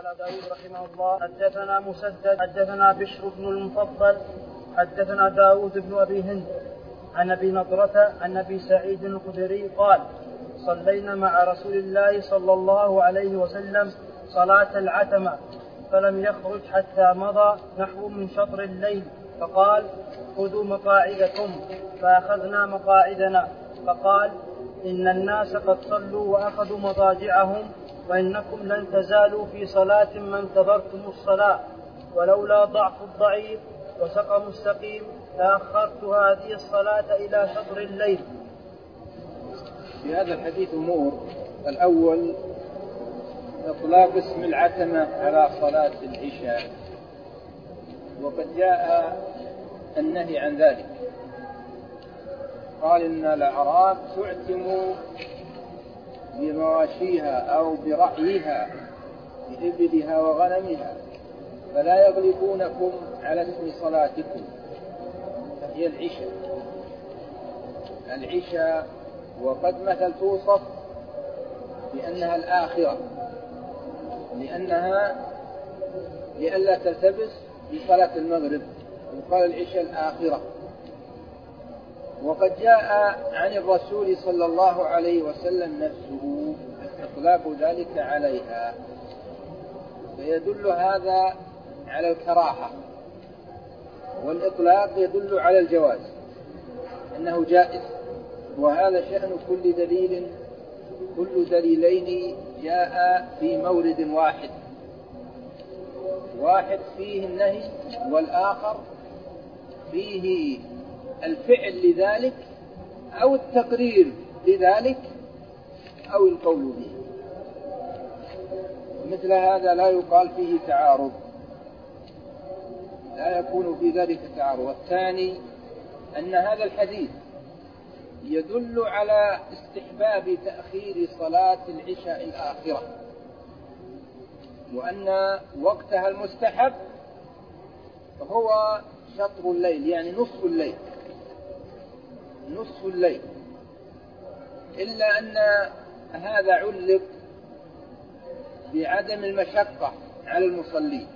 قال داود رحمه الله حدثنا مسدد حدثنا بشر بن المفضل حدثنا داود بن أبي هند عن أبي نضرة عن أبي سعيد الخدري قال صلينا مع رسول الله صلى الله عليه وسلم صلاة العتمة فلم يخرج حتى مضى نحو من شطر الليل فقال خذوا مقاعدكم فأخذنا مقاعدنا فقال إن الناس قد صلوا وأخذوا مضاجعهم وإنكم لن تزالوا في صلاة ما انتظرتم الصلاة ولولا ضعف الضعيف وسقم السقيم لأخرت هذه الصلاة إلى شطر الليل. في هذا الحديث أمور. الأول إطلاق اسم العتمة على صلاة العشاء، وقد جاء النهي عن ذلك. قال إن الأعراب تعتم بمواشيها أو برعيها بإبلها وغنمها فلا يغلبونكم على اسم صلاتكم، فهي العشاء وقد مثل توصف بأنها الآخرة لئلا تلتبس بصلاة المغرب وقال العشاء الآخرة. وقد جاء عن الرسول صلى الله عليه وسلم نفسه إطلاق ذلك عليها، فيدل هذا على الكراهة، والإطلاق يدل على الجواز أنه جائز. وهذا شأن كل دليلين جاء في مورد واحد فيه النهي والآخر فيه الفعل لذلك أو التقرير لذلك أو القول به. مثل هذا لا يقال فيه تعارض، لا يكون في ذلك تعارض. والثاني أن هذا الحديث يدل على استحباب تأخير صلاة العشاء الآخرة، وأن وقتها المستحب هو شطر الليل، يعني نصف الليل، إلا أن هذا علق بعدم المشقة على المصلين.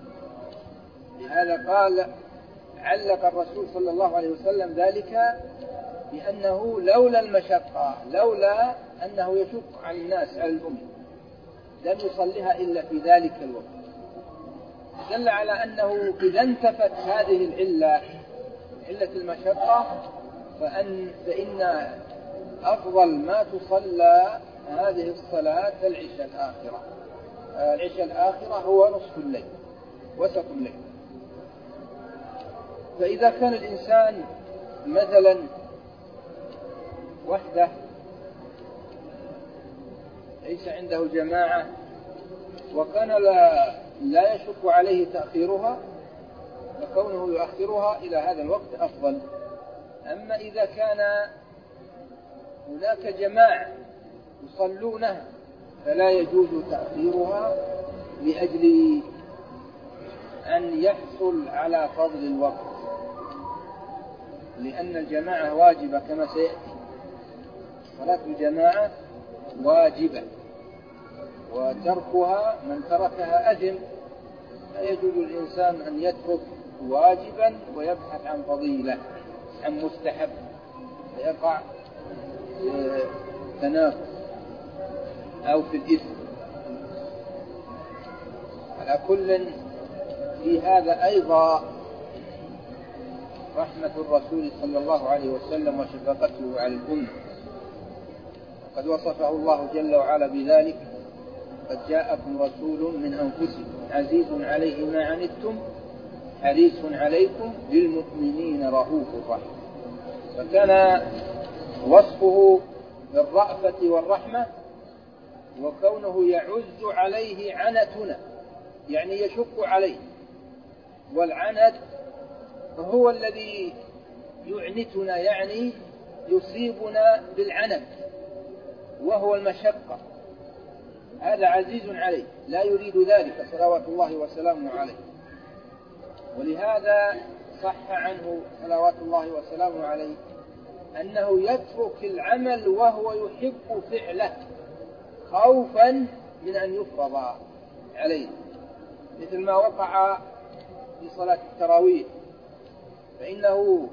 لهذا علق الرسول صلى الله عليه وسلم ذلك بأنه لولا المشقة، لولا أنه يشق على الناس على الأمة لم يصلها إلا في ذلك الوقت. دل على أنه إذا انتفت هذه علة المشقة فإن أفضل ما تصلى هذه الصلاة العشاء الآخرة هو نصف الليل وسط الليل. فإذا كان الإنسان مثلا وحده ليس عنده جماعة وكان لا يشق عليه تأخيرها، فكونه يؤخرها إلى هذا الوقت أفضل. أما إذا كان هناك جماعة يصلونها فلا يجوز تأخيرها لأجل أن يحصل على فضل الوقت، لأن الجماعة واجبة كما سيأتي. صلاة الجماعة واجبة وتركها من تركها أثم، لا يجوز الإنسان أن يترك واجبا ويبحث عن فضيلة عن مستحب فيقع تناقض أو في الإثم. على كل في هذا أيضا رحمة الرسول صلى الله عليه وسلم وشفقته على الأمة، قد وصفه الله جل وعلا بذلك: قد جاءكم رسول من أنفسكم عزيز عليه ما عنتم حريص عليكم بالمؤمنين رؤوف رحيم. فكان وصفه بالرأفة والرحمة، وكونه يعز عليه عنتنا يعني يشق عليه، والعنت هو الذي يعنتنا يعني يصيبنا بالعنت وهو المشقة. هذا عزيز عليه لا يريد ذلك صلوات الله وسلامه عليه. ولهذا صح عنه صلوات الله وسلامه عليه أنه يترك العمل وهو يحب فعله خوفا من أن يفرض عليه مثل ما وقع في صلاة التراويح، فإنه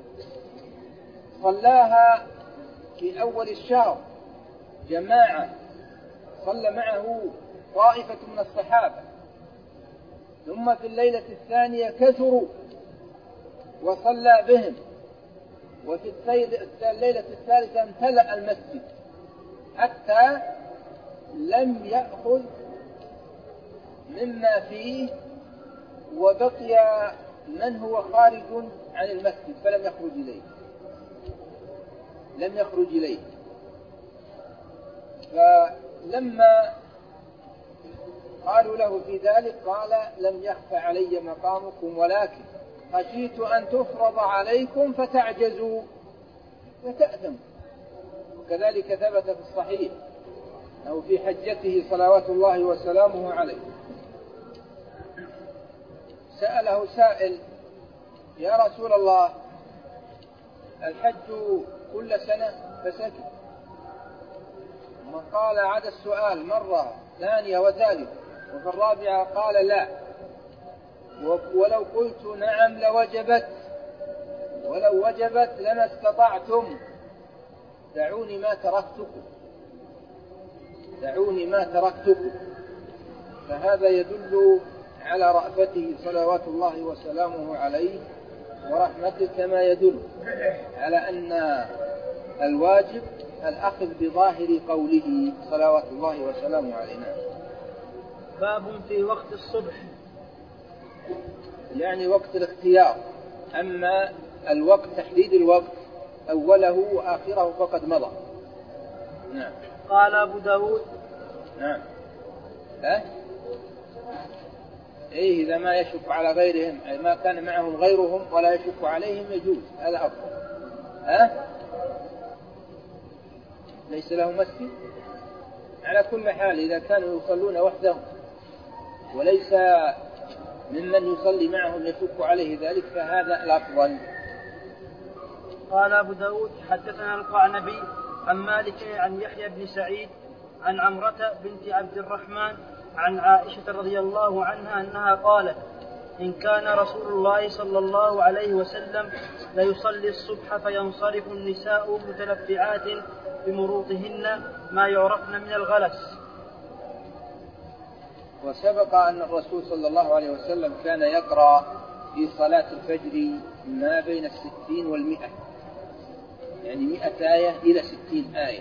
صلاها في أول الشهر جماعة، صلى معه طائفة من الصحابة، ثم في الليلة الثانية كثروا وصلى بهم، وفي الليلة الثالثة امتلأ المسجد حتى لم يأخذ مما فيه، وبقي من هو خارج عن المسجد فلم يخرج إليه. فلما قالوا له في ذلك قال: لم يخف علي مقامكم، ولكن خشيت أن تفرض عليكم فتعجزوا فتأثموا. وكذلك ثبت في الصحيح أو في حجته صلوات الله وسلامه عليه سأله سائل: يا رسول الله، الحج كل سنة؟ فسكت. ثم قال عاد السؤال مرة ثانية وثالثة، وفي الرابعة قال: لا، ولو قلت نعم لوجبت، ولو وجبت لما استطعتم، دعوني ما تركتكم. فهذا يدل على رأفته صلوات الله وسلامه عليه ورحمته، كما يدل على أن الواجب الأخذ بظاهر قوله صلوات الله وسلامه علينا. باب في وقت الصبح، يعني وقت الاختيار. أما الوقت تحديد الوقت أوله وآخره فقد مضى. نعم. قال أبو داود. نعم. إيه، إذا ما يشك على غيرهم، ما كان معهم غيرهم ولا يشك عليهم يجوز، هذا أفضل. ليس لهم مسجد. على كل حال إذا كانوا يصلون وحدهم وليس ممن يصلي معهم يشك عليه ذلك فهذا الأفضل. قال أبو داود: حدثنا القعنبي عن مالك عن يحيى بن سعيد عن عمرة بنت عبد الرحمن عن عائشة رضي الله عنها أنها قالت: إن كان رسول الله صلى الله عليه وسلم ليصلي الصبح فينصرف النساء متلفعات بمروطهن ما يعرفن من الغلس. وسبق أن الرسول صلى الله عليه وسلم كان يقرأ في صلاة الفجر ما بين 60 و100، يعني 100 آية إلى 60 آية.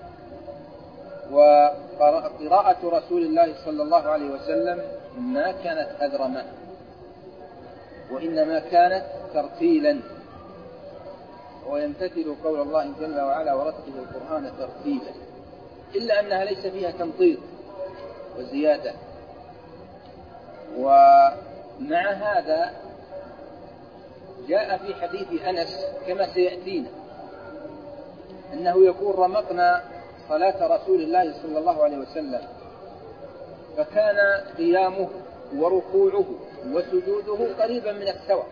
وقراءة رسول الله صلى الله عليه وسلم ما كانت أذرمة، وإنما كانت ترتيلا، ويمتثل قول الله جل وعلا: ورتل القرآن ترتيلا، إلا أنها ليس فيها تمطيط وزيادة. ومع هذا جاء في حديث أنس كما سيأتينا أنه يقول: رمقنا صلاة رسول الله صلى الله عليه وسلم، فكان قيامه وركوعه وسجوده قريبا من السواء،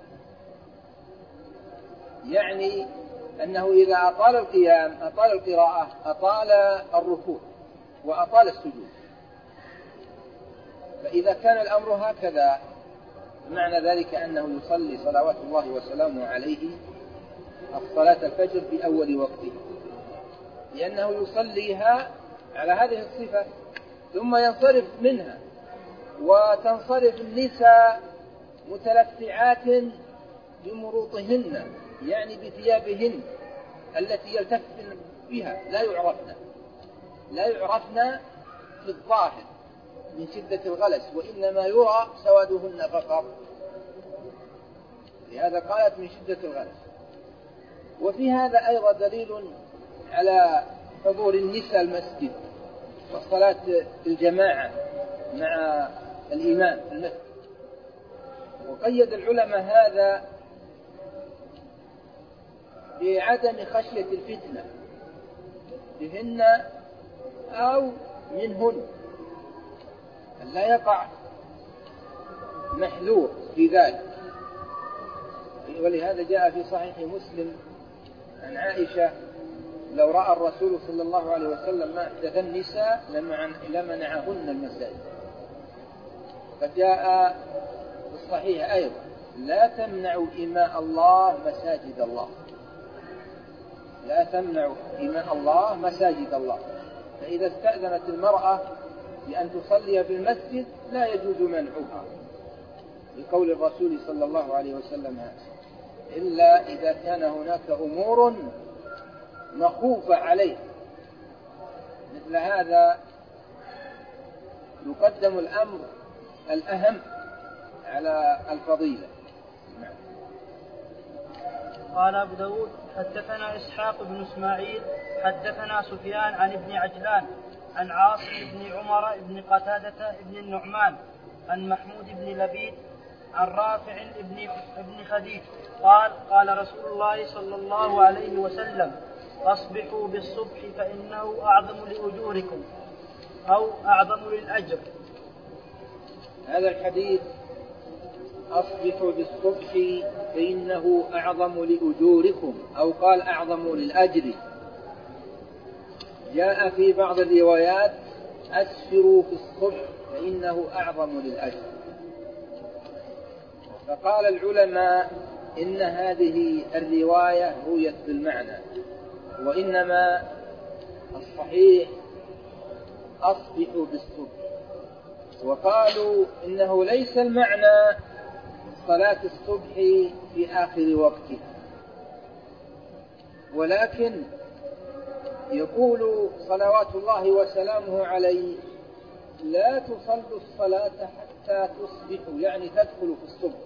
يعني أنه إذا أطال القيام أطال القراءة أطال الركوع وأطال السجود. فإذا كان الأمر هكذا معنى ذلك أنه يصلي صلوات الله وسلامه عليه الصلاة الفجر في أول وقته، لأنه يصليها على هذه الصفة ثم ينصرف منها، وتنصرف النساء متلفعات بمروطهن، يعني بثيابهن التي يلتفن بها، لا يعرفن في الظاهر من شدة الغلس، وإنما يرى سوادهن فقط، لهذا قالت من شدة الغلس. وفي هذا أيضا دليل على حضور النساء المسجد والصلاة الجماعة مع الإمام في المسجد. وقيد العلماء هذا بعدم خشية الفتنة بهن أو منهن، لا يقع محذور في ذلك. ولهذا جاء في صحيح مسلم عن عائشة: لو رأى الرسول صلى الله عليه وسلم ما أحدث النساء لمنعهن المساجد. فجاء في الصحيح أيضا: لا تمنعوا إماء الله مساجد الله. لا تمنعوا إماء الله مساجد الله. فإذا استأذنت المرأة بأن تصلي في المسجد لا يجوز منعها، لقول الرسول صلى الله عليه وسلم هذا، إلا إذا كان هناك أمور مخوفة عليه. مثل هذا يقدم الأمر الأهم على الفضيلة. قال أبو داود: حدثنا إسحاق بن إسماعيل حدثنا سفيان عن ابن عجلان عن عاصم بن عمر بن قتادة بن النعمان عن محمود بن لبيد عن رافع بن خديج قال: قال رسول الله صلى الله عليه وسلم: أصبحوا بالصبح فإنه أعظم لأجوركم أو أعظم للأجر. هذا الحديث أصبحوا بالصبح فإنه أعظم لأجوركم، أو قال أعظم للأجر. جاء في بعض الروايات: أسفروا في الصبح فإنه أعظم للأجر. فقال العلماء إن هذه الرواية رويت بالمعنى، وإنما الصحيح أصبحوا بالصبح. وقالوا إنه ليس المعنى صلاة الصبح في آخر وقته، ولكن يقول صلوات الله وسلامه عليه: لا تصلوا الصلاة حتى تصبحوا، يعني تدخلوا في الصبح.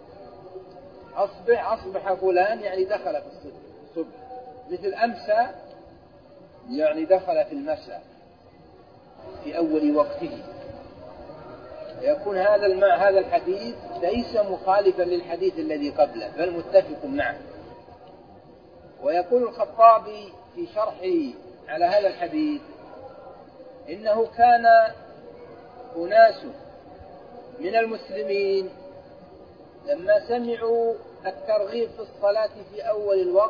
أصبح فلان يعني دخل في الصبح، مثل أمسى يعني دخل في المساء في أول وقته. يكون هذا الحديث ليس مخالفا للحديث الذي قبله، بل متفق معه. ويقول الخطابي في شرحه على هذا الحديث: إنه كان أناس من المسلمين لما سمعوا الترغيب في الصلاة في أول الوقت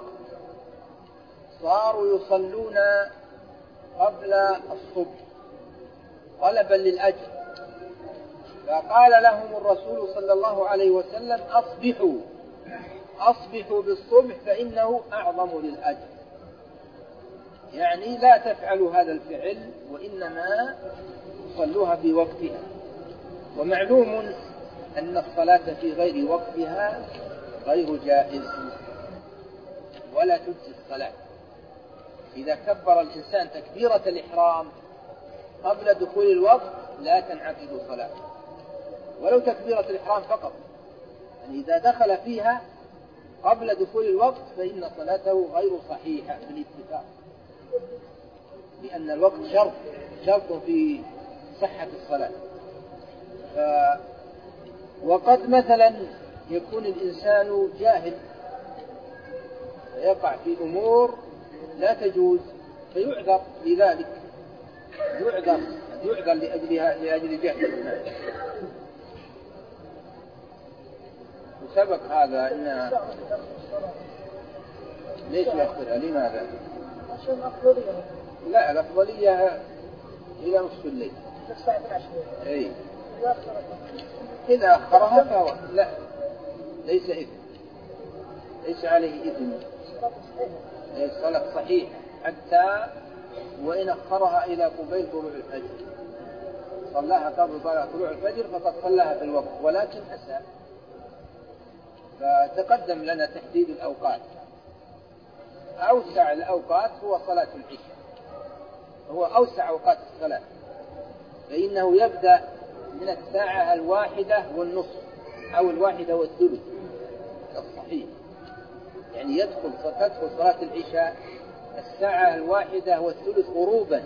صاروا يصلون قبل الصبح طلبا للأجر، فقال لهم الرسول صلى الله عليه وسلم: أصبحوا بالصبح فإنه أعظم للأجر. يعني لا تفعلوا هذا الفعل، وإنما صلوها في وقتها. ومعلوم أن الصلاة في غير وقتها غير جائز ولا تجزي الصلاة. إذا كبر الإنسان تكبيرة الإحرام قبل دخول الوقت لا تنعقد صلاة، ولو تكبيرة الإحرام فقط. يعني إذا دخل فيها قبل دخول الوقت فإن صلاته غير صحيحة بالاتفاق، لأن الوقت شرط في صحة الصلاة. وقد مثلا يكون الإنسان جاهل فيقع في أمور لا تجوز فيعذر لذلك، يعذر لأجل جهله. وسبق هذا إن ليش يأخرها؟ لماذا؟ عشان الأفضلية. لا، الأفضلية إلى نصف الليل. أي إذا أخرها فهو لا، ليس إثم، ليس عليه إثم. الصلاة صحيح حتى وإن أخرها إلى قبيل طلوع الفجر، صلاها قبل طلوع الفجر فقد صلاها في الوقت، ولكن أساء. فتقدم لنا تحديد الأوقات. أوسع الأوقات هو صلاة العشاء، هو أوسع أوقات الصلاة، فإنه يبدأ من الساعة 1:30 أو 1:03 الصحيح. يعني تدخل صلاة العشاء الساعة 1:03 غروبا،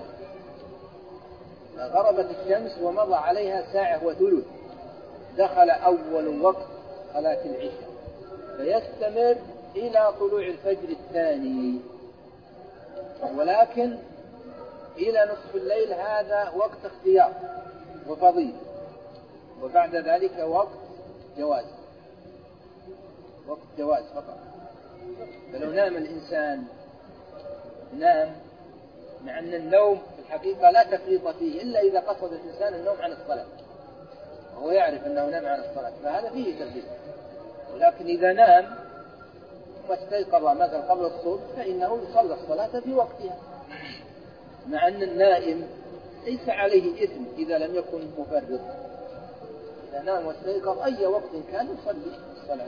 غربت الشمس ومضى عليها ساعة وثلث، دخل أول وقت صلاة العشاء، فيستمر إلى طلوع الفجر الثاني. ولكن إلى نصف الليل هذا وقت اختيار وفضيل، وبعد ذلك وقت جواز فقط. فلو نام الإنسان مع أن النوم في الحقيقة لا تفريط فيه إلا إذا قصد الإنسان النوم عن الصلاة، وهو يعلم يعرف أنه نام عن الصلاة فهذا فيه ترديد. ولكن إذا نام ثم استيقظ مثلا قبل الصبح فإنه يصلي الصلاة في وقتها، مع أن النائم ليس عليه إثم إذا لم يكن مفرط. إذا نام واستيقظ أي وقت كان يصلي الصلاة.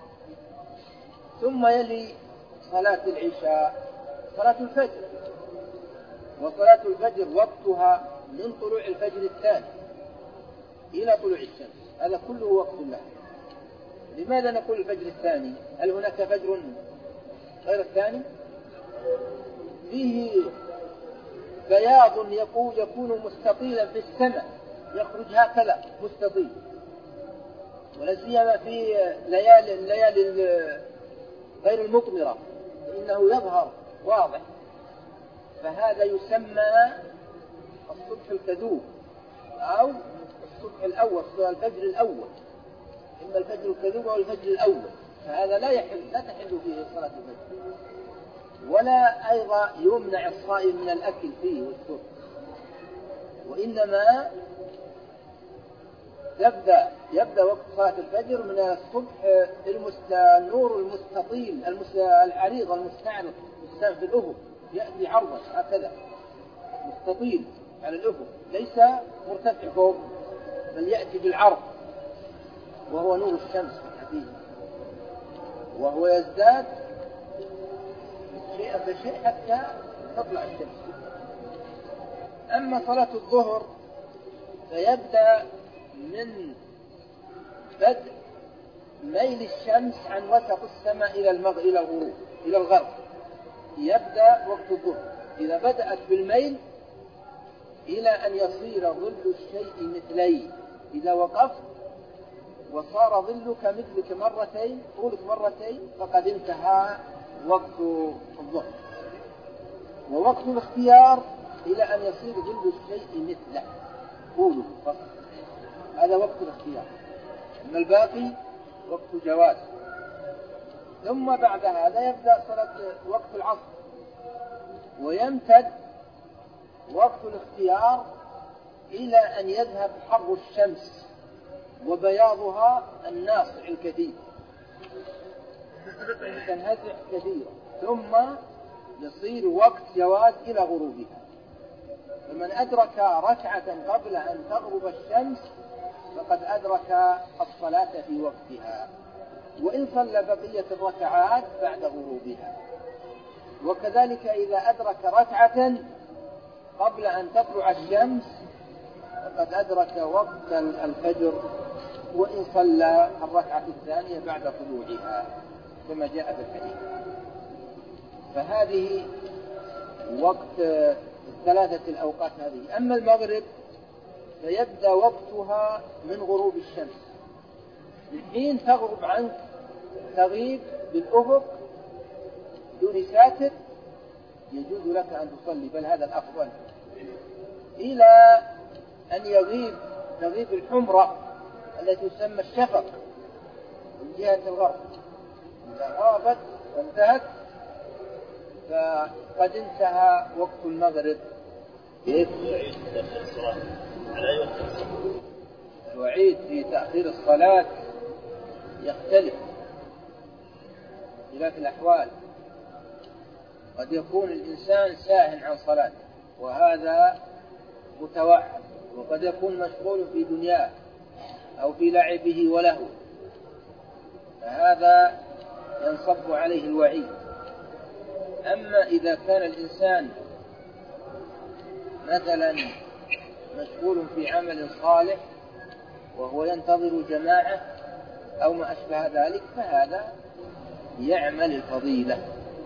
ثم يلي صلاة العشاء صلاة الفجر. وصلاة الفجر وقتها من طلوع الفجر الثاني إلى طلوع الشمس، هذا كله وقت له. لماذا نقول الفجر الثاني؟ هل هناك فجر غير الثاني؟ فيه بياض يكون مستطيلا في السماء، يخرج هكذا مستطيل، ولا سيما في الليالي غير المطمرة فإنه يظهر واضح، فهذا يسمى الصبح الكذوب أو الصبح الأول، الفجر الأول، إما الفجر الكذوب أو الفجر الأول. فهذا لا تحل فيه صلاة الفجر، ولا أيضا يمنع الصائم من الأكل فيه والشرب، وإنما يبدأ وقت صلاة الفجر من الصبح النور المستطيل العريض المستعرض في الأفق، يأتي عرضا هكذا مستطيل على الأفق، ليس مرتفع فوق بل يأتي بالعرض، وهو نور الشمس الحقيقي، وهو يزداد شيئا فشيء حتى تطلع الشمس. أما صلاة الظهر فيبدأ من بدء ميل الشمس عن وسط السماء إلى الغروب إلى الغرب، يبدأ وقت الظهر. إذا بدأت بالميل إلى أن يصير ظل الشيء مثلي، إذا وقفت وصار ظلك مثلك مرتين، طولك مرتين، فقد انتهى وقت الظهر. ووقت الاختيار إلى أن يصير ظل الشيء مثله طوله فقط، هذا وقت الاختيار. أما الباقي وقت جواز. ثم بعد هذا يبدأ وقت العصر، ويمتد وقت الاختيار إلى أن يذهب حر الشمس وبياضها الناصع الكثير، تنهزع كثيرا، ثم يصير وقت جواز إلى غروبها. فمن أدرك ركعة قبل أن تغرب الشمس فقد أدرك الصلاة في وقتها، وإن صلى بقية الركعات بعد غروبها. وكذلك إذا أدرك ركعة قبل أن تطلع الشمس فقد أدرك وقت الفجر، وإن صلى الركعة الثانية بعد طلوعها كما جاء في الحديث. فهذه وقت الثلاثة الأوقات هذه. أما المغرب فيبدأ وقتها من غروب الشمس، من حين تغرب عنك تغيب بالأفق دون ساتر يجوز لك أن تصلي، بل هذا الأفضل، إلى أن تغيب الحمرة التي تسمى الشفق من جهة الغرب. إذا غابت وانتهت فقد انتهى وقت المغرب. كيف يعيد تأخير الصلاة؟ على أي وقت يعيد في تأخير الصلاة؟ يختلف خلاف الأحوال. قد يكون الإنسان ساهٍ عن صلاته وهذا متوعد، وقد يكون مشغول في دنياه أو في لعبه ولهوه، فهذا ينصب عليه الوعيد. أما إذا كان الإنسان مثلا مشغول في عمل صالح وهو ينتظر جماعة أو ما أشبه ذلك فهذا يعمل الفضيلة.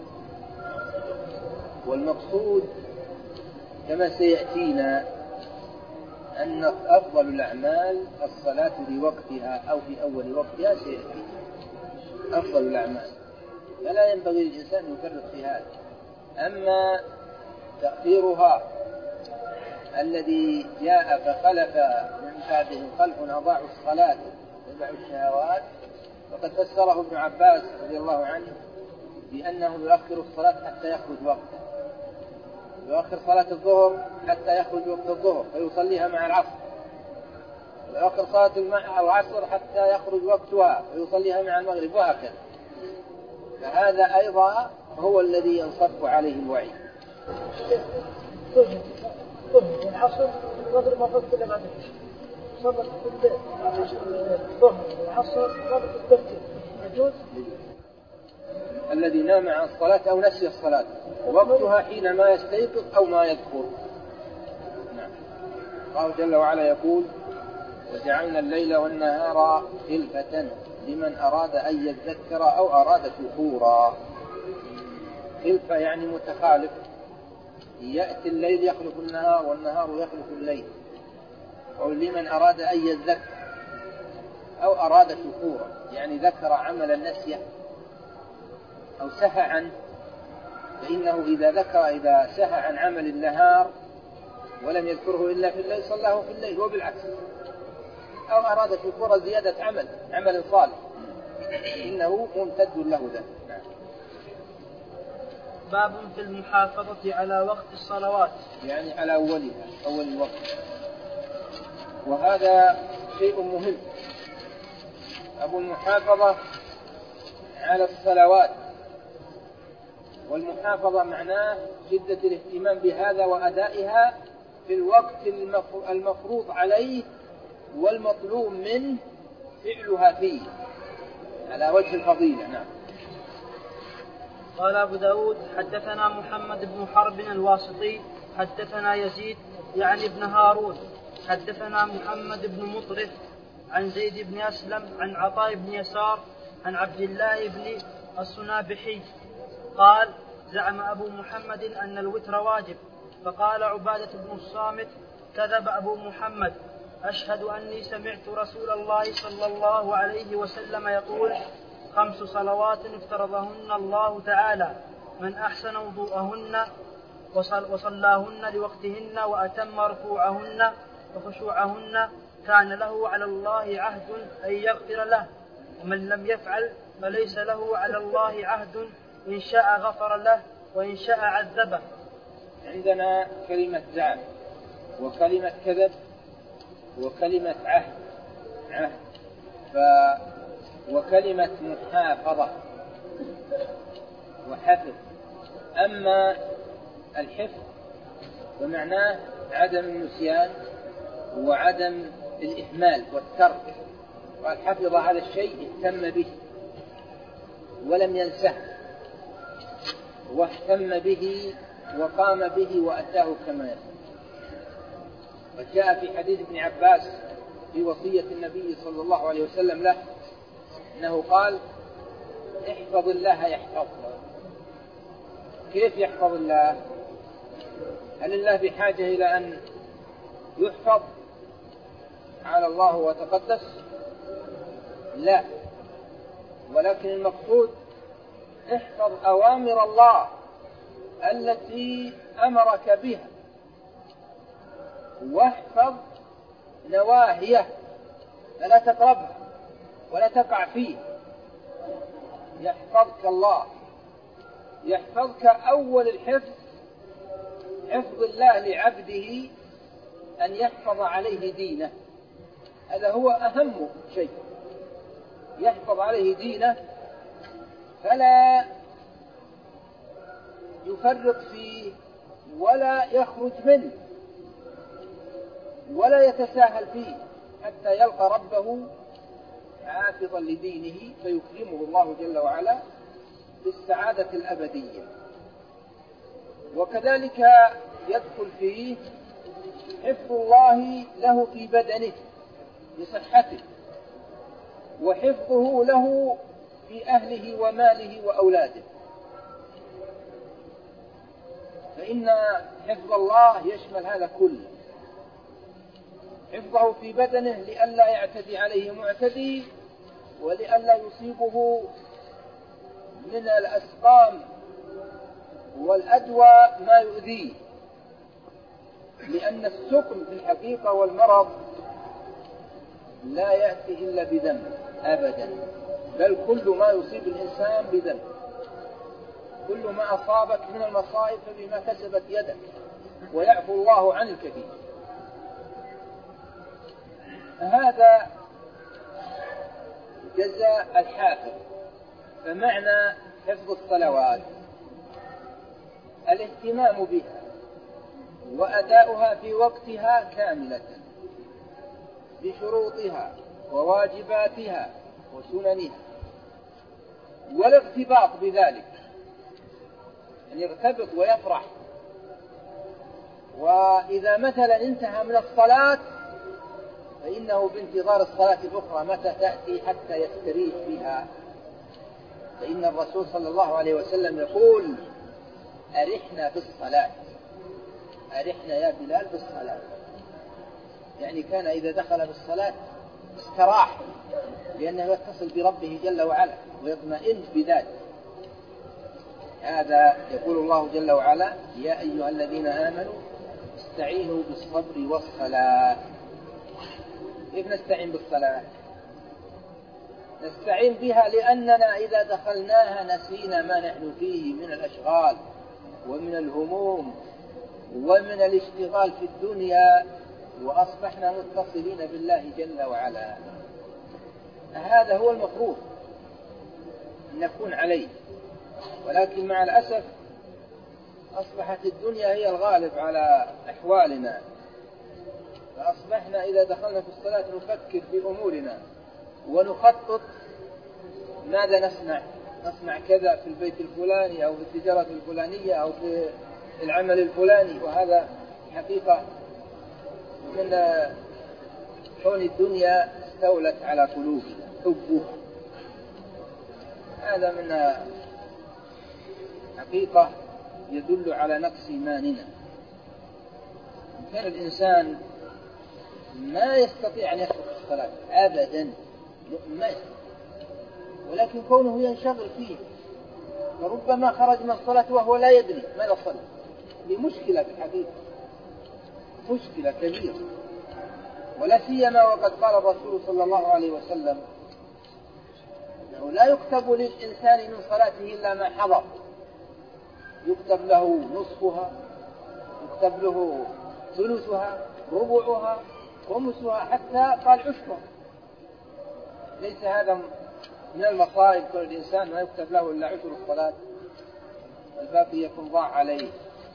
والمقصود كما سيأتينا أن أفضل الأعمال الصلاة لوقتها أو في أول وقتها، سيأتي أفضل الأعمال، فلا ينبغي للإنسان أن يفرط في هذا. أما تأخيرها الذي جاء فخلف من بعدهم خلف أضاعوا الصلاة واتبعوا الشهوات، فقد فسره ابن عباس رضي الله عنه بأنه يؤخر الصلاة حتى يخرج وقته، يؤخر صلاة الظهر حتى يخرج وقت الظهر فيصليها مع العصر، ويؤخر صلاة العصر حتى يخرج وقتها ويصليها مع المغرب وهكذا. فهذا أيضا هو الذي ينصب عليه الوعيد. العصر المغرب ما فضل بعد صلى الظهر العصر ضبط الترتيب يجوز. الذي نام عن الصلاة أو نسي الصلاة وقتها حينما يستيقظ أو ما يذكر. نعم. الله جل وعلا يقول: وجعلنا الليل والنهار خلفة لمن أراد أن يذكر أو أراد شكورا. خلفة يعني متخالف، يأتي الليل يخلف النهار والنهار يخلف الليل. أو لمن أراد أن يذكر أو أراد شكورا يعني ذكر عمل النسية أو سهى عنه، فإنه إذا سهى عن عمل النهار ولم يذكره إلا في الليل صلاه في الليل، وبالعكس. أو أراد شكورا زيادة عمل صالح إنه ممتد له ذلك. باب في المحافظة على وقت الصلوات، يعني على أول الوقت. وهذا شيء مهم، أبو المحافظة على الصلوات. والمحافظة معناه شدة الاهتمام بهذا وأدائها في الوقت المفروض عليه والمطلوب منه فعلها فيه على وجه الفضيلة. نعم. قال أبو داود: حدثنا محمد بن حرب الواسطي حدثنا يزيد يعني بن هارون حدثنا محمد بن مطرف عن زيد بن أسلم عن عطاء بن يسار عن عبد الله بن الصنابحي قال: زعم أبو محمد أن الوتر واجب، فقال عبادة بن الصامت: كذب أبو محمد، أشهد أني سمعت رسول الله صلى الله عليه وسلم يقول: 5 صلوات افترضهن الله تعالى، من أحسن وضوءهن وصلاهن لوقتهن وأتم ركوعهن وخشوعهن كان له على الله عهد أن يغفر له، ومن لم يفعل فليس له على الله عهد، إن شاء غفر له وإن شاء عذبه. عندنا كلمة زعم وكلمة كذب وكلمة عهد وكلمة محافظة وحفظ. أما الحفظ ومعناه عدم النسيان وعدم الإهمال والترك، والحفظ هذا الشيء اهتم به ولم ينسه واهتم به وقام به وأتاه كما يقول. وجاء في حديث ابن عباس في وصية النبي صلى الله عليه وسلم له أنه قال: احفظ الله يحفظك. كيف يحفظ الله؟ هل الله بحاجة إلى أن يحفظ؟ تعالى الله وتقدس؟ لا، ولكن المقصود احفظ أوامر الله التي أمرك بها، واحفظ نواهيه فلا تقربها ولا تقع فيه. يحفظك الله، يحفظك. أول الحفظ حفظ الله لعبده أن يحفظ عليه دينه، هذا هو أهم شيء، يحفظ عليه دينه فلا يفرط فيه ولا يخرج منه ولا يتساهل فيه حتى يلقى ربه حافظا لدينه فيكرمه الله جل وعلا بالسعادة الأبدية. وكذلك يدخل فيه حفظ الله له في بدنه لصحته، وحفظه له في أهله وماله وأولاده، فإن حفظ الله يشمل هذا كله. حفظه في بدنه لئلا يعتدي عليه معتدي، ولئلا يصيبه من الأسقام والأدوى ما يؤذيه، لأن السقم في الحقيقة والمرض لا يأتي إلا بذنب أبدا، بل كل ما يصيب الإنسان بذنب. كل ما أصابك من المصائب فبما كسبت يدك، ويعفو الله عن الكثير. هذا جزاء الحافظ. فمعنى حفظ الصلوات الاهتمام بها وأداؤها في وقتها كاملة بشروطها وواجباتها وسننها، والارتباط بذلك، أن يرتبط ويفرح. وإذا مثلا انتهى من الصلاة فإنه بانتظار الصلاة الأخرى متى تأتي حتى يستريح بها. فإن الرسول صلى الله عليه وسلم يقول: أرحنا بالصلاة، أرحنا يا بلال بالصلاة. يعني كان إذا دخل بالصلاة استراح، لأنه يتصل بربه جل وعلا ويطمئن بذلك. هذا يقول الله جل وعلا: يا أيها الذين آمنوا استعينوا بالصبر والصلاة. كيف نستعين بالصلاة؟ نستعين بها لأننا إذا دخلناها نسينا ما نحن فيه من الأشغال ومن الهموم ومن الاشتغال في الدنيا، وأصبحنا متصلين بالله جل وعلا. هذا هو المفروض أن نكون عليه، ولكن مع الأسف أصبحت الدنيا هي الغالب على أحوالنا، فأصبحنا إذا دخلنا في الصلاة نفكر في أمورنا ونخطط ماذا نصنع كذا في البيت الفلاني أو في التجارة الفلانية أو في العمل الفلاني. وهذا حقيقة من كون الدنيا استولت على قلوبنا حبها. هذا من حقيقة يدل على نقص إيماننا. كان الإنسان ما يستطيع أن يترك الصلاة أبدا، ولكن كونه ينشغل فيه، فربما خرج من الصلاة وهو لا يدري ماذا صلى. لمشكلة في الحقيقة، مشكلة كبيرة، ولا سيما وقد قال الرسول صلى الله عليه وسلم: أنه لا يكتب للإنسان من صلاته إلا ما حضر، يكتب له نصفها، يكتب له ثلثها، ربعها، خمسها، حتى قال عشرها. ليس هذا من المصائب كل الإنسان ما يكتب له إلا عشر الصلاة، الباقي يكون ضاع عليه.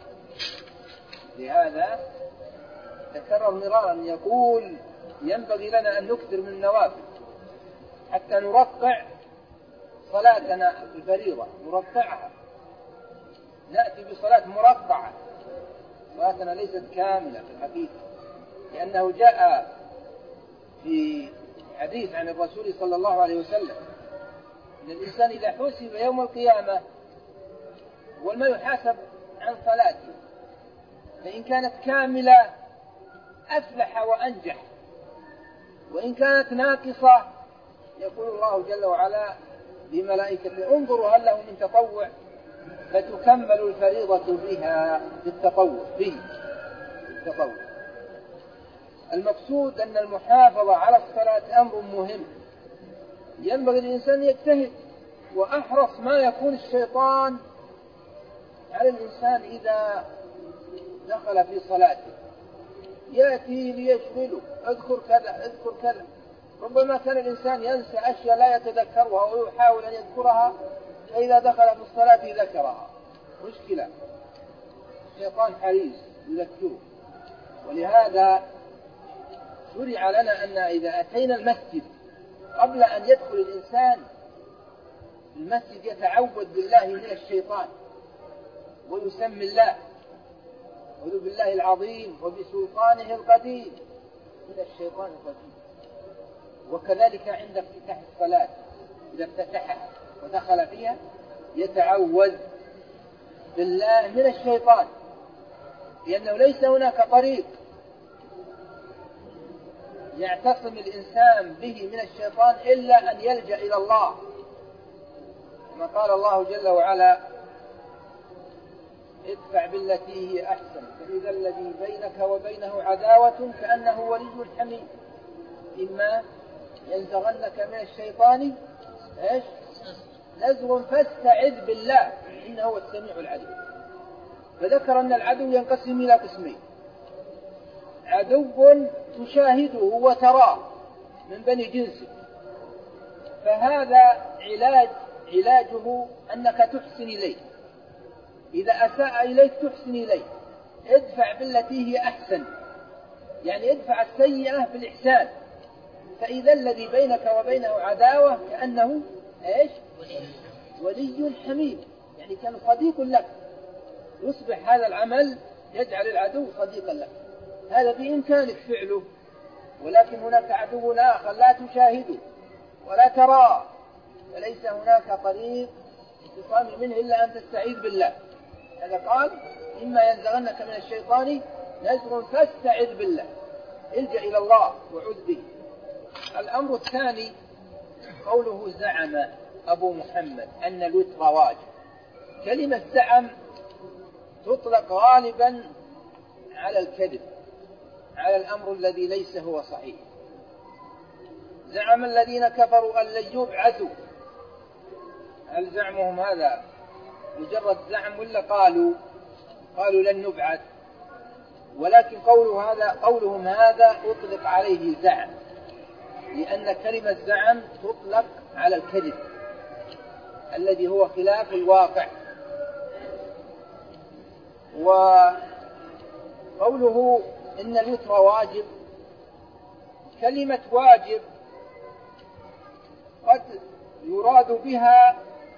لهذا تكرر مرارا يقول: ينبغي لنا أن نكثر من النوافل حتى نرقع صلاتنا الفريضة، نرقعها، نأتي بصلاة مرقعة. صلاتنا ليست كاملة في الحقيقة، لأنه جاء في حديث عن الرسول صلى الله عليه وسلم أن الإنسان إذا حسب يوم القيامة وما يحاسب عن صلاته، فإن كانت كاملة أفلح وأنجح، وإن كانت ناقصة يقول الله جل وعلا لملائكته: انظروا هل له من تطوع، فتكمل الفريضة بها بالتطوع. المقصود أن المحافظة على الصلاة أمر مهم، ينبغي الإنسان يجتهد وأحرص ما يكون الشيطان على الإنسان إذا دخل في صلاته، يأتي ليشغله: اذكر كذا اذكر كذا. ربما كان الإنسان ينسى أشياء لا يتذكرها ويحاول أن يذكرها، فإذا دخل في الصلاة ذكرها. مشكلة، الشيطان حريص يذكره. ولهذا شرع لنا أن إذا أتينا المسجد قبل أن يدخل الإنسان المسجد يتعوذ بالله من الشيطان ويسمي الله: أعوذ بالله العظيم وبسلطانه القديم من الشيطان الرجيم. وكذلك عند افتتاح الصلاة إذا افتتحها ودخل فيها يتعوذ بالله من الشيطان، لأنه ليس هناك طريق يعتصم الإنسان به من الشيطان إلا أن يلجأ إلى الله، كما قال الله جل وعلا: ادفع بالتي هي أحسن فإذا الذي بينك وبينه عداوة كأنه ولي حميم إما ينزغنك من الشيطان نزغ فاستعذ بالله إنه هو السميع العليم. فذكر أن العدو ينقسم إلى قسمين: عدو تشاهده وتراه من بني جنسك، فهذا علاجه أنك تحسن إليه. إذا أساء إليك تحسن إليه، ادفع بالتي هي أحسن، يعني ادفع السيئة بالإحسان، فإذا الذي بينك وبينه عداوة كأنه إيش؟ ولي حميم، يعني كان صديق لك، يصبح هذا العمل يجعل العدو صديقا لك. هذا بإمكانك فعله، ولكن هناك عدو آخر لا تشاهده ولا تراه، فليس هناك طريق انتصام منه إلا أن تستعيذ بالله. هذا قال: إما ينزغنك من الشيطان نزغ فاستعذ بالله، الجأ إلى الله وعذ به. الأمر الثاني قوله: زعم أبو محمد أن الوتر واجب. كلمة زعم تطلق غالبا على الكذب، على الأمر الذي ليس هو صحيح. زعم الذين كفروا أن لن يبعثوا. هل زعمهم هذا مجرد زعم ولا قالوا لن نبعث؟ ولكن قولهم هذا أطلق عليه زعم، لأن كلمة زعم تطلق على الكذب الذي هو خلاف الواقع. وقوله إن الوتر واجب، كلمة واجب قد يراد بها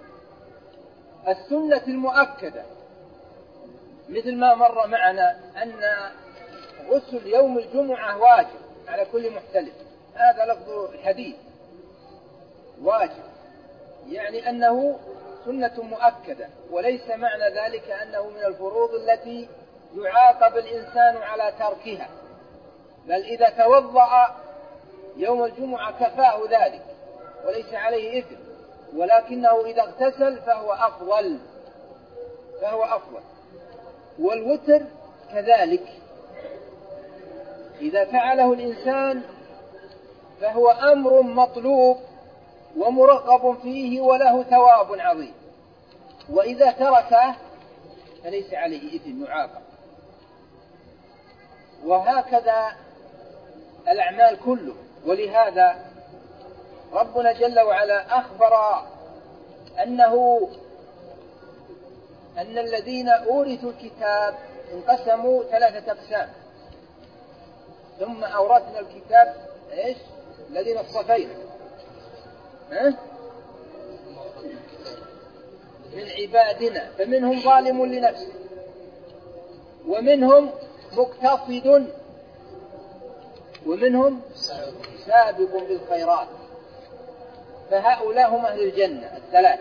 السنة المؤكدة، مثل ما مر معنا أن غسل يوم الجمعة واجب على كل محتلم، هذا لفظ الحديث واجب، يعني أنه سنة مؤكدة، وليس معنى ذلك أنه من الفروض التي يعاقب الإنسان على تركها، بل إذا توضأ يوم الجمعة كفاه ذلك وليس عليه إثم، ولكنه إذا اغتسل فهو أفضل. والوتر كذلك إذا فعله الإنسان فهو أمر مطلوب ومرغب فيه وله ثواب عظيم، وإذا تركه فليس عليه إثم يعاقب. وهكذا الأعمال كله. ولهذا ربنا جل وعلا أخبر أن الذين أورثوا الكتاب انقسموا 3 أقسام، ثم أورثنا الكتاب إيش؟ الذين اصطفينا من عبادنا، فمنهم ظالم لنفسه ومنهم مقتصد ومنهم سابق بالخيرات، فهؤلاء هم أهل الجنة 3: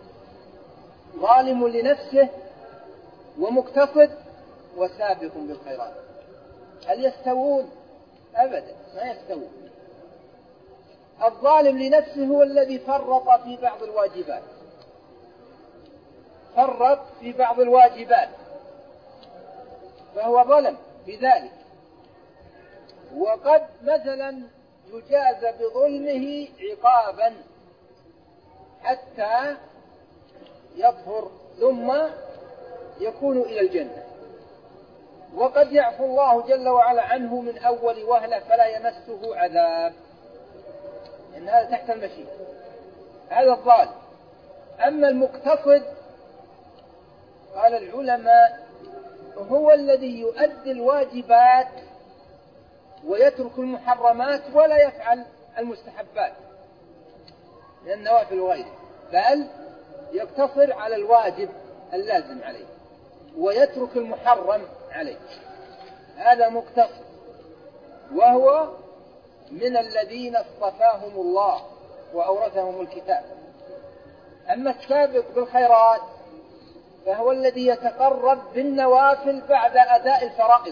ظالم لنفسه ومقتصد وسابق بالخيرات. هل يستوون؟ أبدا ما يستوون. الظالم لنفسه هو الذي فرط في بعض الواجبات فهو ظلم بذلك، وقد مثلا يجاز بظلمه عقابا حتى يطهر ثم يكون إلى الجنة، وقد يعفو الله جل وعلا عنه من أول وهلة فلا يمسه عذاب، إن هذا تحت المشيئة، هذا الظالم. أما المقتصد قال العلماء هو الذي يؤدي الواجبات ويترك المحرمات ولا يفعل المستحبات من النوافل وغيره، بل يقتصر على الواجب اللازم عليه ويترك المحرم عليه، هذا مقتصد، وهو من الذين اصطفاهم الله وأورثهم الكتاب. أما السابق بالخيرات فهو الذي يتقرب بالنوافل بعد أداء الفرائض.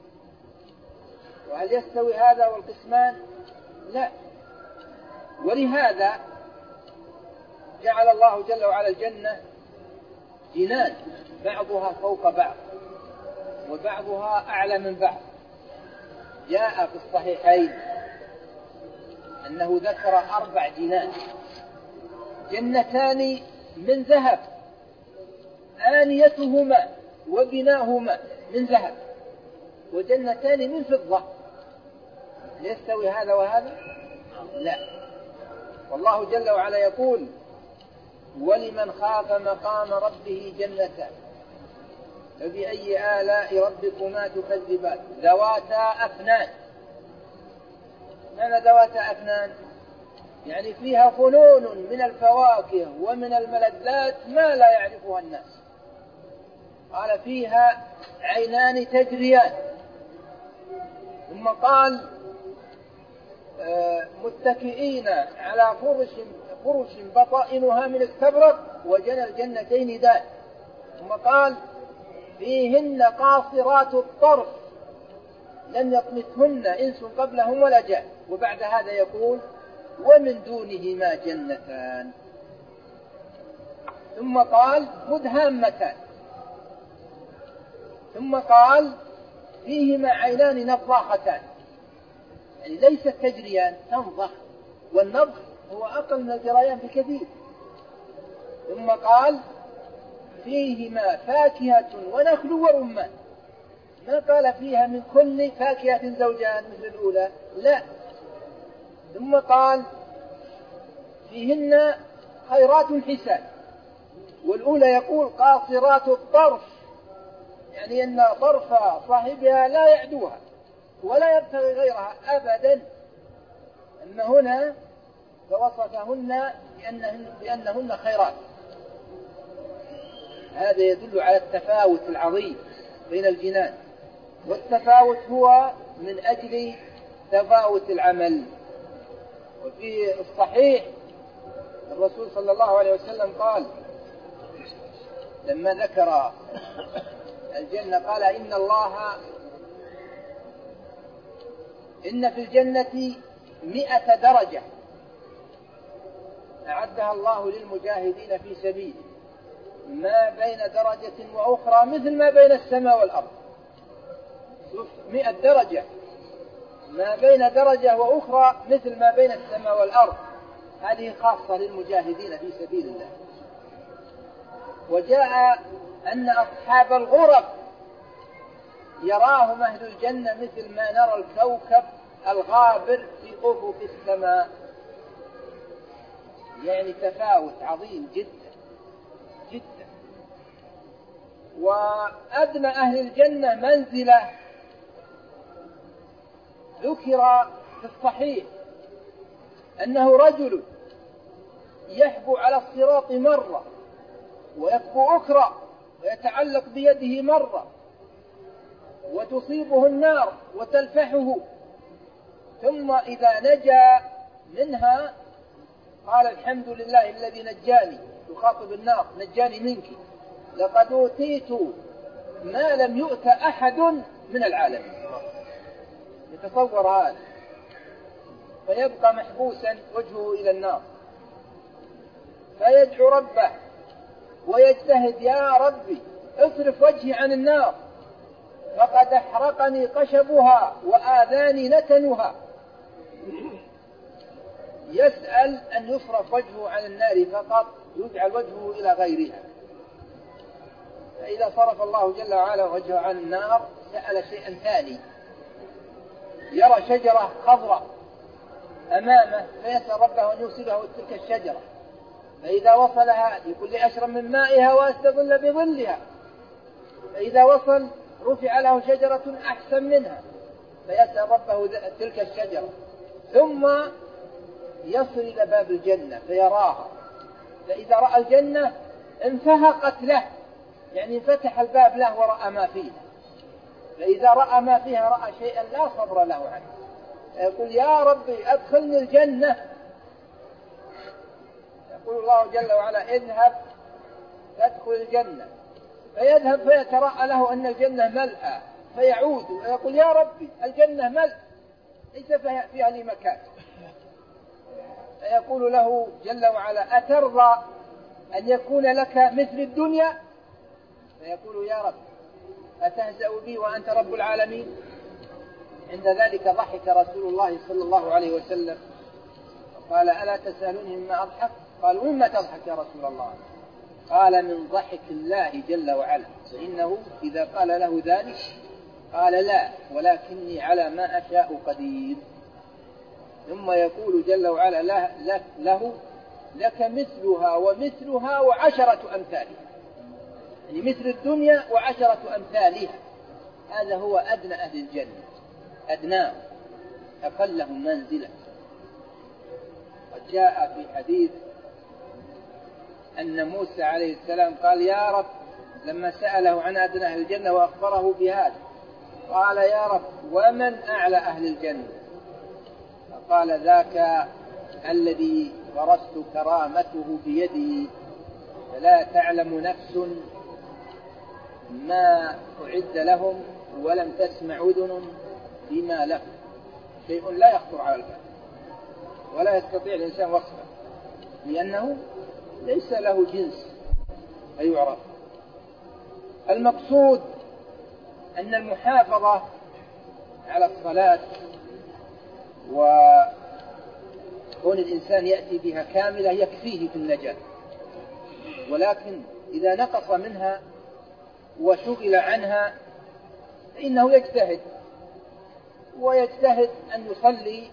وهل يستوي هذا والقسمان؟ لا. ولهذا جعل الله جل وعلا الجنة جنان بعضها فوق بعض وبعضها أعلى من بعض. جاء في الصحيحين أنه ذكر 4 جنان: جنتان من ذهب آنيتهما وبناهما من ذهب، وجنتان من فضة. يستوي هذا وهذا؟ لا، والله جل وعلا يقول ولمن خاف مقام ربه جنتان فبأي آلاء ربكما تكذبان ذواتا أفنان. معنى ذواتا أفنان يعني فيها فنون من الفواكه ومن الملذات ما لا يعرفها الناس. قال فيها عينان تجريان، ثم قال متكئين على فرش بطائنها من استبرق وجنى الجنتين دان. ثم قال فيهن قاصرات الطرف لم يطمثهن إنس قبلهم ولا جان. وبعد هذا يقول ومن دونهما جنتان. ثم قال مدهامتان. ثم قال فيهما عينان نضاختان، يعني ليست تجريان، تنضخ، والنضخ هو أقل من الجريان بكثير. ثم قال فيهما فاكهة ونخل ورمان، ما قال فيها من كل فاكهة زوجان مثل الأولى، لا. ثم قال فيهن خيرات حسان، والأولى يقول قاصرات الطرف، يعني أن طرف صاحبها لا يعدوها ولا يبتغي غيرها أبدا. أما هنا فوصفهن بأنهن خيرات. هذا يدل على التفاوت العظيم بين الجنان، والتفاوت هو من أجل تفاوت العمل. وفي الصحيح الرسول صلى الله عليه وسلم قال لما ذكر الجنة قال إن في الجنة 100 درجة أعدها الله للمجاهدين في سبيله ما بين درجة وأخرى مثل ما بين السماء والأرض. 100 درجة ما بين درجة وأخرى مثل ما بين السماء والأرض، هذه خاصة للمجاهدين في سبيل الله. وجاء أن أصحاب الغرف يراهم أهل الجنة مثل ما نرى الكوكب الغابر في أفق السماء، يعني تفاوت عظيم جدا جدا. وأدنى أهل الجنة منزلة ذكر في الصحيح أنه رجل يحبو على الصراط مرة ويكبو أخرى ويتعلق بيده مرة وتصيبه النار وتلفحه، ثم إذا نجا منها قال الحمد لله الذي نجاني، يخاطب النار نجاني منك، لقد أوتيت ما لم يؤت أحد من العالمين. يتصور هذا، فيبقى محبوسا وجهه إلى النار فيدعو ربه ويجتهد يا ربي اصرف وجهي عن النار فقد احرقني قشبها وآذاني نتنها. يسأل أن يصرف وجهه عن النار فقط، يجعل وجهه إلى غيرها. فإذا صرف الله جل وعلا وجهه عن النار سأل شيئا ثاني، يرى شجرة خضراء أمامه فيسأل ربه أن يوصله تلك الشجرة، فإذا وصلها يقول لي أشرب من مائها وأستظل بظلها، فإذا وصل رفع له شجرة أحسن منها فيسأل ربه تلك الشجرة، ثم يصل إلى باب الجنة فيراها، فإذا رأى الجنة انفهقت له، يعني انفتح الباب له ورأى ما فيها، فإذا رأى ما فيها رأى شيئا لا صبر له عنه، يقول يا ربي أدخلني الجنة. يقول الله جل وعلا اذهب تدخل الجنة، فيذهب فيتراءى له أن الجنة ملأى، فيعود ويقول يا ربي الجنة ملأ ليس فيها لي مكان، فيقول له جل وعلا أترضى أن يكون لك مثل الدنيا؟ فيقول يا رب أتهزأ بي وأنت رب العالمين؟ عند ذلك ضحك رسول الله صلى الله عليه وسلم قال ألا تسألوني مما أضحك؟ قالوا مما تضحك يا رسول الله؟ قال من ضحك الله جل وعلا، فإنه إذا قال له ذلك قال لا ولكني على ما أشاء قدير. ثم يقول جل وعلا له لك مثلها ومثلها وعشرة أمثالها، يعني مثل الدنيا وعشرة أمثالها. هذا هو أدنى أهل الجنة، أدناه أقلهم منزلة. وجاء في حديث أن موسى عليه السلام قال يا رب، لما سأله عن أدنى أهل الجنة وأخبره بهذا، قال يا رب ومن أعلى أهل الجنة؟ فقال ذاك الذي غرست كرامته بيدي، فلا تعلم نفس ما أعد لهم ولم تسمع أذن بما لهم. شيء لا يخطر على البال ولا يستطيع الإنسان وصفه، لأنه ليس له جنس يعرف. المقصود أن المحافظة على الصلاة وكون الإنسان يأتي بها كاملة يكفيه في النجاة، ولكن إذا نقص منها وشغل عنها فإنه يجتهد أن يصلي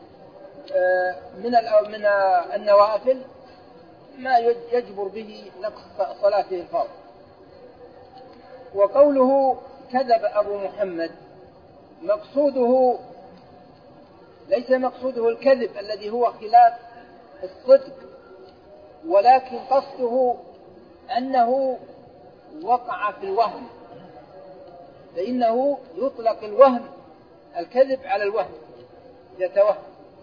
من النوافل ما يجبر به نقص صلاته الفرض. وقوله كذب أبو محمد، مقصوده ليس مقصوده الكذب الذي هو خلاف الصدق، ولكن قصده أنه وقع في الوهم، فإنه يطلق الوهم الكذب على الوهم، يتوهم.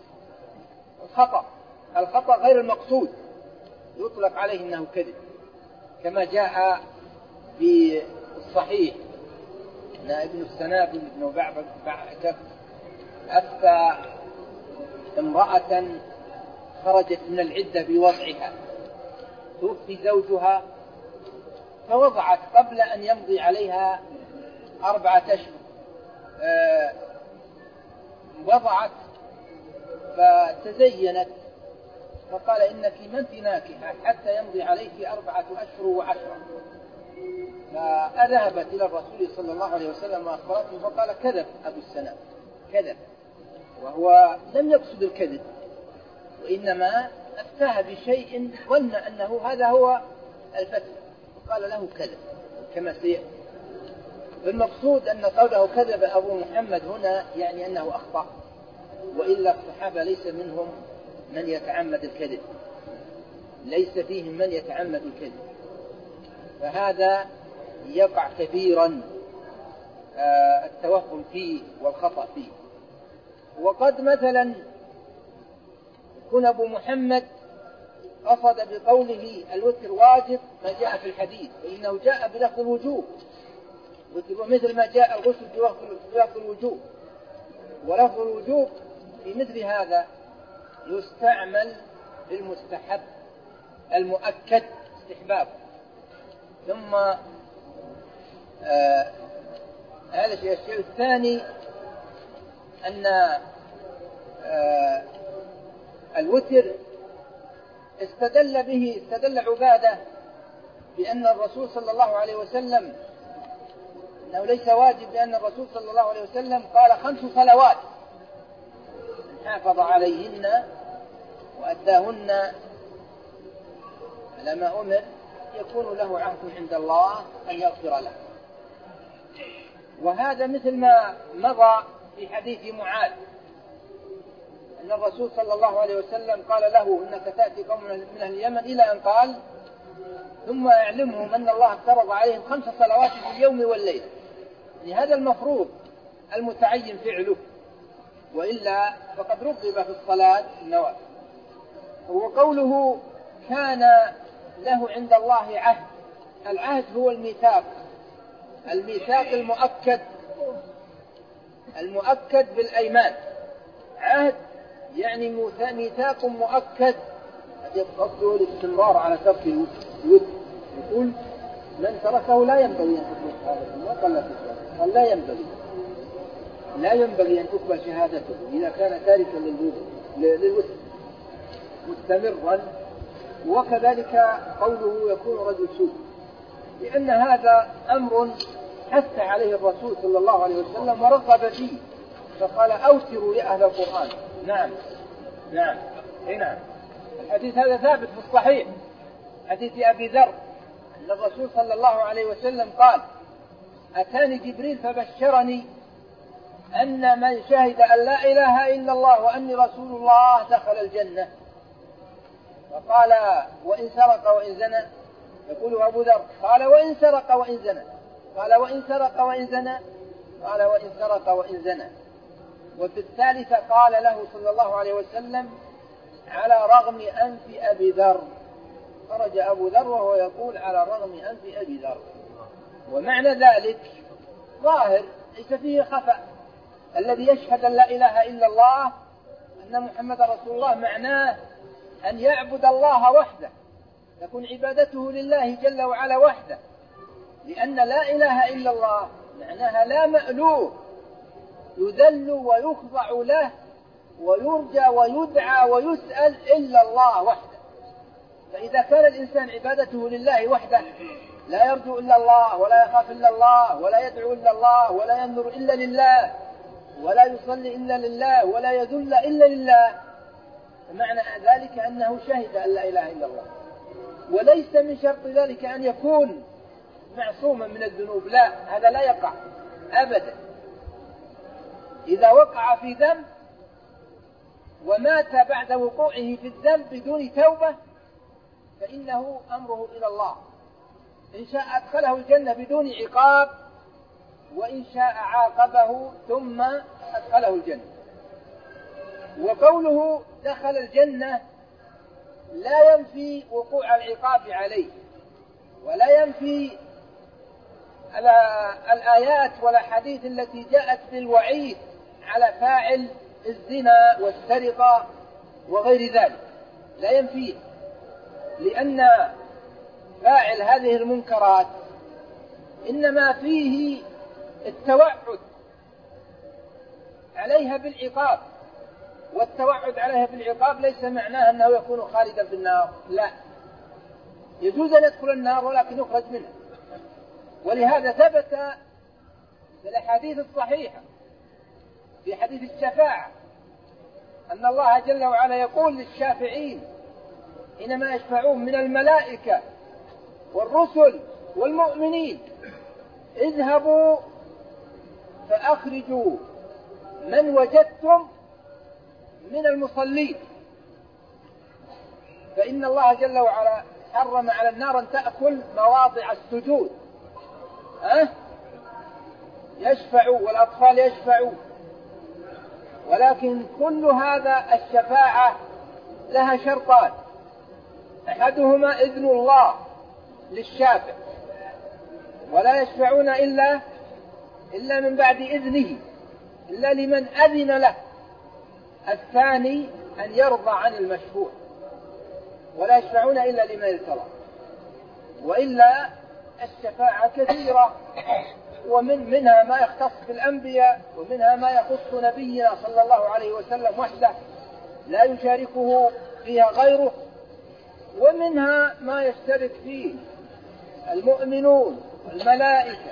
الخطأ غير المقصود يطلق عليه أنه كذب، كما جاء في الصحيح أن ابن السنابل بن بعكك أفتى امرأة خرجت من العدة بوضعها، توفي زوجها فوضعت قبل أن يمضي عليها 4 أشهر، وضعت فتزينت فقال إنك من ناكحة حتى يمضي عليك 4 أشهر و10. فذهبت إلى الرسول صلى الله عليه وسلم وأخبرته، فقال كذب أبو السناب، كذب، وهو لم يقصد الكذب، وإنما أفتاه بشيء ظن أنه هذا هو الفتح، فقال له كذب كما سيأتي. المقصود أن قوله كذب أبو محمد هنا يعني أنه أخطأ، وإلا الصحابة ليس منهم من يتعمد الكذب، ليس فيهم من يتعمد الكذب، فهذا يقع كثيرا التوهم فيه والخطأ فيه. وقد مثلا يكون أبو محمد قصد بقوله الوتر واجب ما جاء في الحديث، فإنه جاء بلفظ الوجوب، ومثل ما جاء الغسل بلفظ الوجوب، ولفظ الوجوب في مثل هذا يستعمل بالمستحب المؤكد استحباب. ثم هذا الشيء الثاني أن الوتر استدل عبادة بأن الرسول صلى الله عليه وسلم أنه ليس واجب، لأن الرسول صلى الله عليه وسلم قال 5 صلوات من حافظ عليهن وأداهن على ما أمر يكون له عهد عند الله أن يغفر له. وهذا مثل ما مضى في حديث معاذ أن الرسول صلى الله عليه وسلم قال له إنك تأتي قوم من أهل اليمن، إلى أن قال ثم أعلمهم أن الله افترض عليهم 5 صلوات في اليوم والليلة، يعني هذا المفروض المتعين فعله، وإلا فقد رغب في الصلاة النوافل. وقوله كان له عند الله عهد، العهد هو الميثاق المؤكد بالأيمان. عهد يعني ميثاق مؤكد، قصده الاستمرار على ترك الوتر. يقول من تركه لا ينبغي أن تقبل شهادته، قال لا ينبغي أن تقبل شهادته إذا كان تاركا للوتر مستمرا. وكذلك قوله يكون رجل سوء، لأن هذا أمر حث عليه الرسول صلى الله عليه وسلم ورغب فيه، فقال أوتروا يا أهل القرآن. نعم نعم. نعم. الحديث هذا ثابت في الصحيح، حديث أبي ذر أن الرسول صلى الله عليه وسلم قال: أتاني جبريل فبشرني أن من شهد أن لا إله إلا الله وأني رسول الله دخل الجنة. فقال: وإن سرق وإن زنى؟ يقول أبو ذر: قال: وإن سرق وإن زنى؟ قال: وإن سرق وإن زنى؟ قال: وإن سرق وإن زنى. وفي الثالثة قال له صلى الله عليه وسلم: على رغم أنف أبي ذر. خرج أبو ذر وهو يقول: على رغم أنف أبي ذر. ومعنى ذلك ظاهر ليس فيه خفاء. الذي يشهد أن لا إله إلا الله أن محمد رسول الله معناه أن يعبد الله وحده، تكون عبادته لله جل وعلا وحده، لأن لا إله إلا الله معناها لا مألوه يذل ويخضع له ويرجى ويدعى ويسأل إلا الله وحده. فإذا كان الإنسان عبادته لله وحده لا يرجو إلا الله ولا يخاف إلا الله ولا يدعو إلا الله ولا ينظر إلا لله ولا يصلي إلا لله ولا يذل إلا لله، فمعنى ذلك أنه شهد أن لا إله إلا الله. وليس من شرط ذلك أن يكون معصوما من الذنوب، لا، هذا لا يقع أبدا. إذا وقع في ذنب ومات بعد وقوعه في الذنب بدون توبة فإنه أمره إلى الله، إن شاء أدخله الجنة بدون عقاب، وإن شاء عاقبه ثم أدخله الجنة. وقوله دخل الجنة لا ينفي وقوع العقاب عليه، ولا ينفي الآيات والأحاديث التي جاءت بالوعيد على فاعل الزنا والسرقة وغير ذلك، لا ينفيه، لأن فاعل هذه المنكرات إنما فيه التوعد عليها بالعقاب، والتوعد عليها بالعقاب ليس معناه أنه يكون خالدا في النار، لا، يجوز أن يدخل النار ولكن يخرج منها. ولهذا ثبت في الأحاديث الصحيحة في حديث الشفاعة أن الله جل وعلا يقول للشافعين حينما يشفعون من الملائكة والرسل والمؤمنين: اذهبوا فأخرجوا من وجدتم من المصلين، فإن الله جل وعلا حرم على النار أن تأكل مواضع السجود، يشفعوا والأطفال يشفعوا، ولكن كل هذا الشفاعة لها شرطان: أحدهما إذن الله للشافع، ولا يشفعون إلا من بعد إذنه، إلا لمن أذن له. الثاني أن يرضى عن المشفوع، ولا يشفعون إلا لمن ارتضى. وإلا الشفاعة كثيرة، ومنها ما يختص بالأنبياء، ومنها ما يخص نبينا صلى الله عليه وسلم وحده لا يشاركه فيها غيره، ومنها ما يشترك فيه المؤمنون والملائكة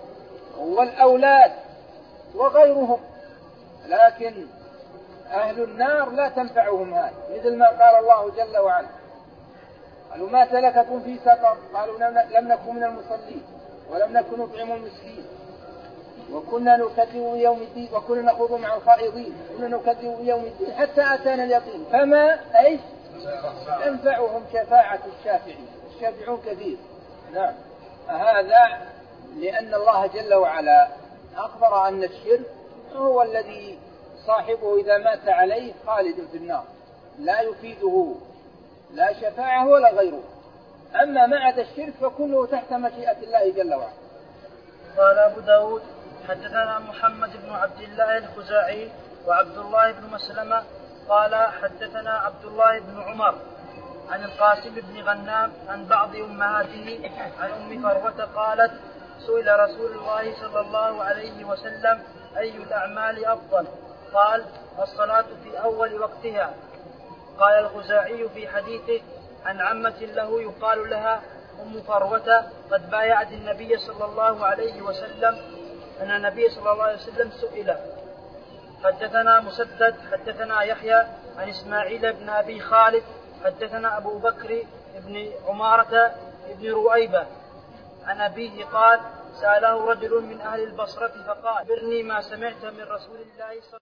والأولاد وغيرهم، لكن أهل النار لا تنفعهم هذا، مثل ما قال الله جل وعلا: قالوا ما سلككم في سقر؟ قالوا لم نكن من المصلين ولم نكن نطعم المسكين وكنا نكذب بيوم الدين وكنا نخوض مع الخائضين وكنا نكذب بيوم الدين حتى أتانا اليقين فما تنفعهم شفاعة الشافعين. الشافعون كثير. نعم. هذا لأن الله جل وعلا أخبر أن الشرك هو الذي صاحبه إذا مات عليه خالد في النار، لا يفيده لا شفاعة ولا غيره. أما ما عدا الشرك فكله تحت مشيئة الله جل وعلا. قال أبو داود: حدثنا محمد بن عبد الله الخزاعي وعبد الله بن مسلمة قال حدثنا عبد الله بن عمر عن القاسم بن غنام عن بعض أمهاته عن أم فروة قالت: سئل رسول الله صلى الله عليه وسلم: أي الأعمال أفضل؟ قال: الصلاة في أول وقتها. قال الخزاعي في حديثه عن عمة له يقال لها أم فروة قد بايعت النبي صلى الله عليه وسلم أن النبي صلى الله عليه وسلم سئل. حدثنا مسدد حدثنا يحيى عن إسماعيل بن أبي خالد حدثنا أبو بكر بن عمارة بن رؤيبة عن أبيه قال: سأله رجل من أهل البصرة فقال: أخبرني ما سمعت من رسول الله صلى الله عليه وسلم.